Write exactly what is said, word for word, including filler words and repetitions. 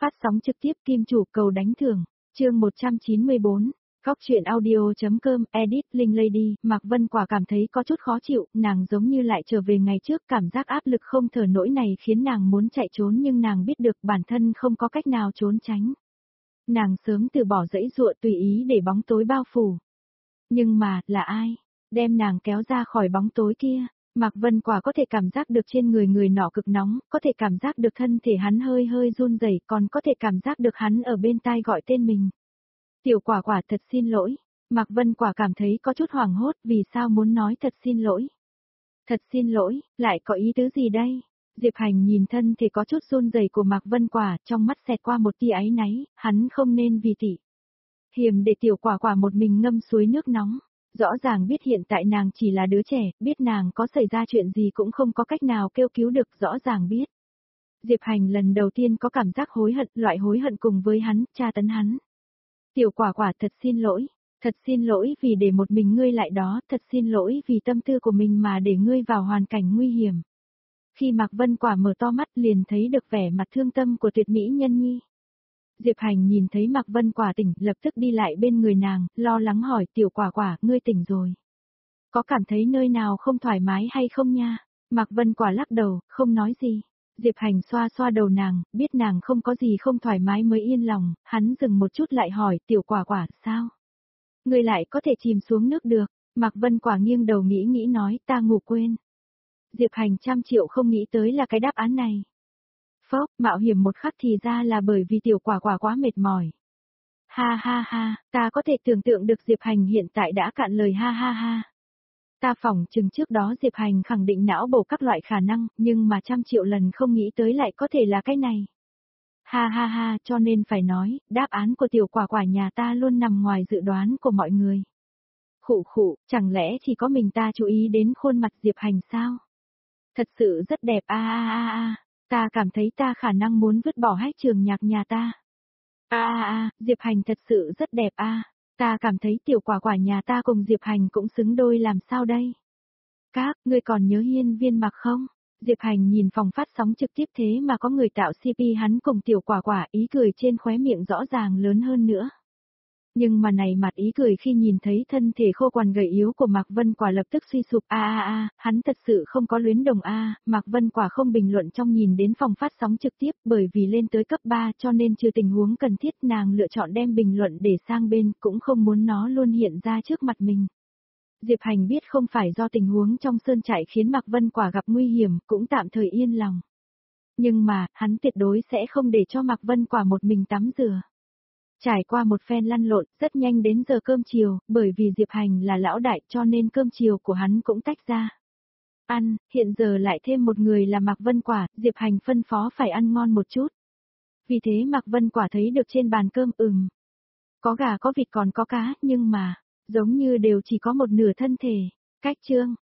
Phát sóng trực tiếp Kim Chủ cầu đánh thưởng, chương một trăm chín mươi bốn, Cóc truyện audio.com, edit Linh Lady, Mạc Vân Quả cảm thấy có chút khó chịu, nàng giống như lại trở về ngày trước, cảm giác áp lực không thở nổi này khiến nàng muốn chạy trốn nhưng nàng biết được bản thân không có cách nào trốn tránh. Nàng sớm từ bỏ dãy dụa tùy ý để bóng tối bao phủ. Nhưng mà, là ai? Đem nàng kéo ra khỏi bóng tối kia. Mạc Vân Quả có thể cảm giác được trên người người nọ cực nóng, có thể cảm giác được thân thể hắn hơi hơi run rẩy, còn có thể cảm giác được hắn ở bên tai gọi tên mình. Tiểu Quả Quả thật xin lỗi. Mạc Vân Quả cảm thấy có chút hoảng hốt, vì sao muốn nói thật xin lỗi. Thật xin lỗi, lại có ý tứ gì đây? Diệp Hành nhìn thân thể có chút run rẩy của Mạc Vân Quả, trong mắt xẹt qua một tia áy náy, hắn không nên vì tỷ hiềm để Tiểu Quả Quả một mình ngâm suối nước nóng. Rõ ràng biết hiện tại nàng chỉ là đứa trẻ, biết nàng có xảy ra chuyện gì cũng không có cách nào kêu cứu được, rõ ràng biết. Diệp Hành lần đầu tiên có cảm giác hối hận, loại hối hận cùng với hắn, tra tấn hắn. Tiểu Quả Quả thật xin lỗi, thật xin lỗi vì để một mình ngươi lại đó, thật xin lỗi vì tâm tư của mình mà để ngươi vào hoàn cảnh nguy hiểm. Khi Mạc Vân Quả mở to mắt liền thấy được vẻ mặt thương tâm của tuyệt mỹ nhân nhi. Diệp Hành nhìn thấy Mạc Vân Quả tỉnh, lập tức đi lại bên người nàng, lo lắng hỏi Tiểu Quả Quả, ngươi tỉnh rồi. Có cảm thấy nơi nào không thoải mái hay không nha? Mạc Vân Quả lắc đầu, không nói gì. Diệp Hành xoa xoa đầu nàng, biết nàng không có gì không thoải mái mới yên lòng, hắn dừng một chút lại hỏi Tiểu Quả Quả, sao? Ngươi lại có thể chìm xuống nước được? Mạc Vân Quả nghiêng đầu nghĩ nghĩ nói, ta ngủ quên. Diệp Hành trăm triệu không nghĩ tới là cái đáp án này. Phốc, mạo hiểm một khắc thì ra là bởi vì Tiểu Quả Quả quá mệt mỏi. Ha ha ha, ta có thể tưởng tượng được Diệp Hành hiện tại đã cạn lời ha ha ha. Ta phỏng chừng trước đó Diệp Hành khẳng định não bổ các loại khả năng, nhưng mà trăm triệu lần không nghĩ tới lại có thể là cái này. Ha ha ha, cho nên phải nói, đáp án của Tiểu Quả Quả nhà ta luôn nằm ngoài dự đoán của mọi người. Khụ khụ, chẳng lẽ chỉ có mình ta chú ý đến khuôn mặt Diệp Hành sao? Thật sự rất đẹp a a a a. Ta cảm thấy ta khả năng muốn vứt bỏ hết trường nhạc nhà ta. A a a, Diệp Hành thật sự rất đẹp a. Ta cảm thấy Tiểu Quả Quả nhà ta cùng Diệp Hành cũng xứng đôi làm sao đây? Các, ngươi còn nhớ Hiên Viên Mặc không? Diệp Hành nhìn phòng phát sóng trực tiếp thế mà có người tạo xê pê hắn cùng Tiểu Quả Quả, ý cười trên khóe miệng rõ ràng lớn hơn nữa. Nhưng mà này mặt ý cười khi nhìn thấy thân thể khô quằn gầy yếu của Mạc Vân Quả lập tức suy sụp. A a a, hắn thật sự không có luyến đồng a. À. Mạc Vân Quả không bình luận trong nhìn đến phòng phát sóng trực tiếp, bởi vì lên tới cấp ba cho nên trừ tình huống cần thiết nàng lựa chọn đem bình luận để sang bên, cũng không muốn nó luôn hiện ra trước mặt mình. Diệp Hành biết không phải do tình huống trong sơn trại khiến Mạc Vân Quả gặp nguy hiểm, cũng tạm thời yên lòng. Nhưng mà, hắn tuyệt đối sẽ không để cho Mạc Vân Quả một mình tắm rửa. Trải qua một phen lăn lộn, rất nhanh đến giờ cơm chiều, bởi vì Diệp Hành là lão đại cho nên cơm chiều của hắn cũng tách ra. Ăn, hiện giờ lại thêm một người là Mạc Vân Quả, Diệp Hành phân phó phải ăn ngon một chút. Vì thế Mạc Vân Quả thấy được trên bàn cơm ừm. Có gà có vịt còn có cá, nhưng mà, giống như đều chỉ có một nửa thân thể. Cách chương,